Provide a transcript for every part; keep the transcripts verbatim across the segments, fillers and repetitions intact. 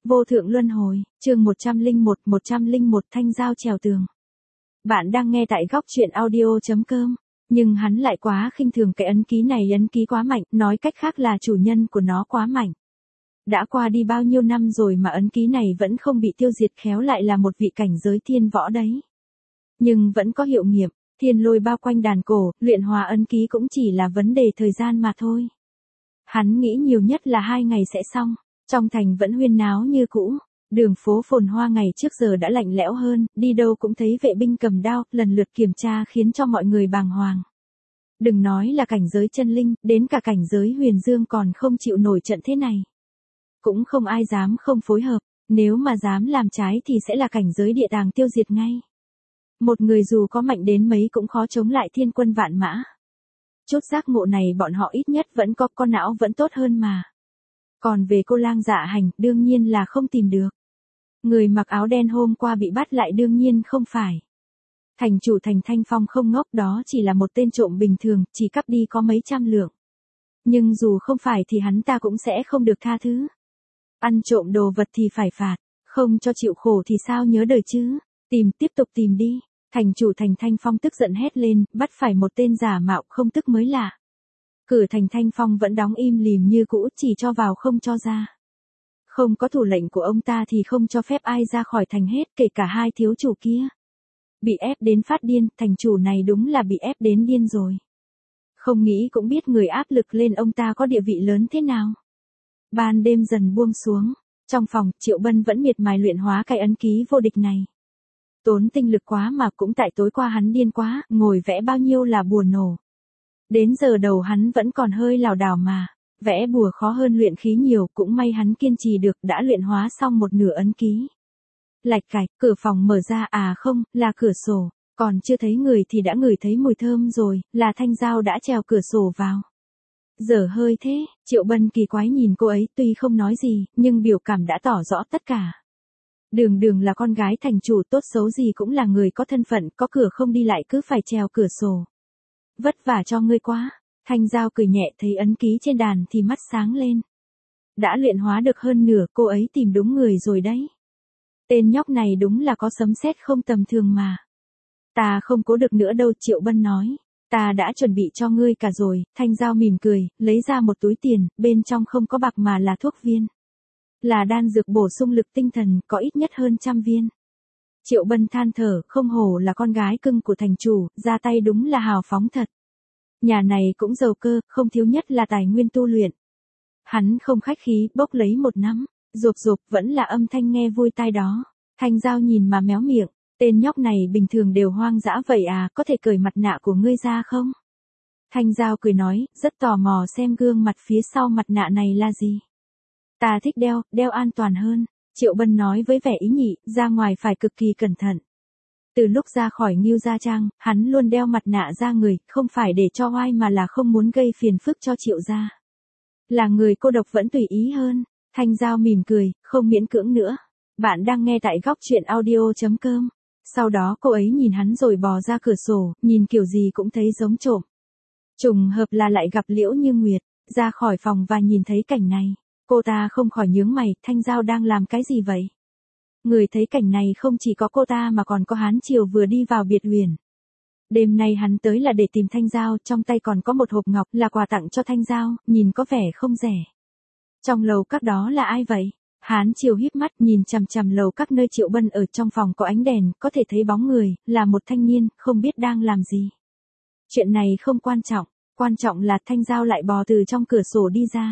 Vô thượng luân hồi, chương một trăm lẻ một, một trăm lẻ một Thanh Giao trèo tường. Bạn đang nghe tại góc truyện audio chấm com, nhưng hắn lại quá khinh thường cái ấn ký này, ấn ký quá mạnh, nói cách khác là chủ nhân của nó quá mạnh. Đã qua đi bao nhiêu năm rồi mà ấn ký này vẫn không bị tiêu diệt, khéo lại là một vị cảnh giới thiên võ đấy. Nhưng vẫn có hiệu nghiệm, thiên lôi bao quanh đàn cổ, luyện hóa ấn ký cũng chỉ là vấn đề thời gian mà thôi. Hắn nghĩ nhiều nhất là hai ngày sẽ xong. Trong thành vẫn huyên náo như cũ, đường phố phồn hoa ngày trước giờ đã lạnh lẽo hơn, đi đâu cũng thấy vệ binh cầm đao, lần lượt kiểm tra khiến cho mọi người bàng hoàng. Đừng nói là cảnh giới chân linh, đến cả cảnh giới huyền dương còn không chịu nổi trận thế này. Cũng không ai dám không phối hợp, nếu mà dám làm trái thì sẽ là cảnh giới địa tàng tiêu diệt ngay. Một người dù có mạnh đến mấy cũng khó chống lại thiên quân vạn mã. Chút giác ngộ này bọn họ ít nhất vẫn có, con não vẫn tốt hơn mà. Còn về cô lang dạ hành, đương nhiên là không tìm được. Người mặc áo đen hôm qua bị bắt lại đương nhiên không phải. Thành chủ thành Thanh Phong không ngốc, đó chỉ là một tên trộm bình thường, chỉ cắp đi có mấy trăm lượng. Nhưng dù không phải thì hắn ta cũng sẽ không được tha thứ. Ăn trộm đồ vật thì phải phạt, không cho chịu khổ thì sao nhớ đời chứ. Tìm, tiếp tục tìm đi. Thành chủ thành Thanh Phong tức giận hét lên, bắt phải một tên giả mạo không tức mới lạ. Cửa thành Thanh Phong vẫn đóng im lìm như cũ, chỉ cho vào không cho ra. Không có thủ lệnh của ông ta thì không cho phép ai ra khỏi thành hết, kể cả hai thiếu chủ kia. Bị ép đến phát điên, thành chủ này đúng là bị ép đến điên rồi. Không nghĩ cũng biết người áp lực lên ông ta có địa vị lớn thế nào. Ban đêm dần buông xuống, trong phòng, Triệu Bân vẫn miệt mài luyện hóa cái ấn ký vô địch này. Tốn tinh lực quá mà cũng tại tối qua hắn điên quá, ngồi vẽ bao nhiêu là bùa nổ. Đến giờ đầu hắn vẫn còn hơi lảo đảo mà, vẽ bùa khó hơn luyện khí nhiều, cũng may hắn kiên trì được, đã luyện hóa xong một nửa ấn ký. Lạch cạch, cửa phòng mở ra, à không, là cửa sổ, còn chưa thấy người thì đã ngửi thấy mùi thơm rồi, là Thanh Giao đã trèo cửa sổ vào. Dở hơi thế, Triệu Bân kỳ quái nhìn cô ấy, tuy không nói gì, nhưng biểu cảm đã tỏ rõ tất cả. Đường đường là con gái thành chủ, tốt xấu gì cũng là người có thân phận, có cửa không đi lại cứ phải trèo cửa sổ. Vất vả cho ngươi quá. Thanh Giao cười nhẹ, thấy ấn ký trên đàn thì mắt sáng lên. Đã luyện hóa được hơn nửa, cô ấy tìm đúng người rồi đấy. Tên nhóc này đúng là có sấm sét không tầm thường mà. Ta không cố được nữa đâu, Triệu Bân nói. Ta đã chuẩn bị cho ngươi cả rồi. Thanh Giao mỉm cười, lấy ra một túi tiền, bên trong không có bạc mà là thuốc viên. Là đan dược bổ sung lực tinh thần, có ít nhất hơn trăm viên. Triệu Bân than thở, không hổ là con gái cưng của thành chủ, ra tay đúng là hào phóng thật. Nhà này cũng giàu cơ, không thiếu nhất là tài nguyên tu luyện. Hắn không khách khí, bốc lấy một nắm, rộp rộp vẫn là âm thanh nghe vui tai đó. Thanh Giao nhìn mà méo miệng, tên nhóc này bình thường đều hoang dã vậy à, có thể cởi mặt nạ của ngươi ra không? Thanh Giao cười nói, rất tò mò xem gương mặt phía sau mặt nạ này là gì. Ta thích đeo, đeo an toàn hơn. Triệu Bân nói với vẻ ý nhị, ra ngoài phải cực kỳ cẩn thận. Từ lúc ra khỏi Ngưu Gia Trang, hắn luôn đeo mặt nạ ra người, không phải để cho oai mà là không muốn gây phiền phức cho Triệu gia. Là người cô độc vẫn tùy ý hơn. Thanh Giao mỉm cười, không miễn cưỡng nữa. Bạn đang nghe tại góc truyện audio chấm com. Sau đó cô ấy nhìn hắn rồi bò ra cửa sổ, nhìn kiểu gì cũng thấy giống trộm. Trùng hợp là lại gặp Liễu Như Nguyệt, ra khỏi phòng và nhìn thấy cảnh này. Cô ta không khỏi nhướng mày, Thanh Giao đang làm cái gì vậy? Người thấy cảnh này không chỉ có cô ta mà còn có Hán Triều vừa đi vào biệt huyền. Đêm nay hắn tới là để tìm Thanh Giao, trong tay còn có một hộp ngọc là quà tặng cho Thanh Giao, nhìn có vẻ không rẻ. Trong lầu các đó là ai vậy? Hán Triều híp mắt nhìn chằm chằm lầu các nơi Triệu Bân ở, trong phòng có ánh đèn, có thể thấy bóng người, là một thanh niên, không biết đang làm gì. Chuyện này không quan trọng, quan trọng là Thanh Giao lại bò từ trong cửa sổ đi ra.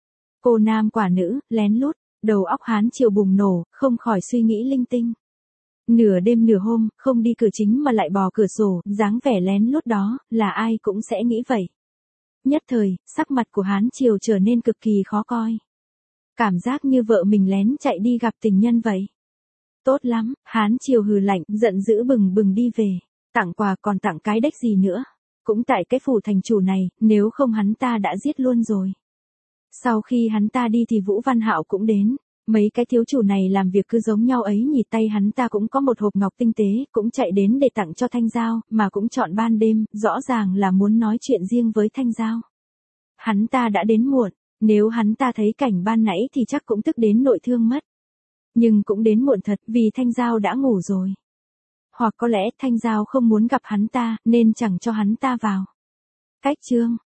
Cô nam quả nữ, lén lút, đầu óc Hán Triều bùng nổ, không khỏi suy nghĩ linh tinh. Nửa đêm nửa hôm, không đi cửa chính mà lại bò cửa sổ, dáng vẻ lén lút đó, là ai cũng sẽ nghĩ vậy. Nhất thời, sắc mặt của Hán Triều trở nên cực kỳ khó coi. Cảm giác như vợ mình lén chạy đi gặp tình nhân vậy. Tốt lắm, Hán Triều hừ lạnh, giận dữ bừng bừng đi về. Tặng quà còn tặng cái đếch gì nữa. Cũng tại cái phủ thành chủ này, nếu không hắn ta đã giết luôn rồi. Sau khi hắn ta đi thì Vũ Văn Hạo cũng đến. Mấy cái thiếu chủ này làm việc cứ giống nhau ấy nhỉ, tay hắn ta cũng có một hộp ngọc tinh tế, cũng chạy đến để tặng cho Thanh Giao, mà cũng chọn ban đêm, rõ ràng là muốn nói chuyện riêng với Thanh Giao. Hắn ta đã đến muộn, nếu hắn ta thấy cảnh ban nãy thì chắc cũng tức đến nội thương mất. Nhưng cũng đến muộn thật vì Thanh Giao đã ngủ rồi. Hoặc có lẽ Thanh Giao không muốn gặp hắn ta nên chẳng cho hắn ta vào. Cách chương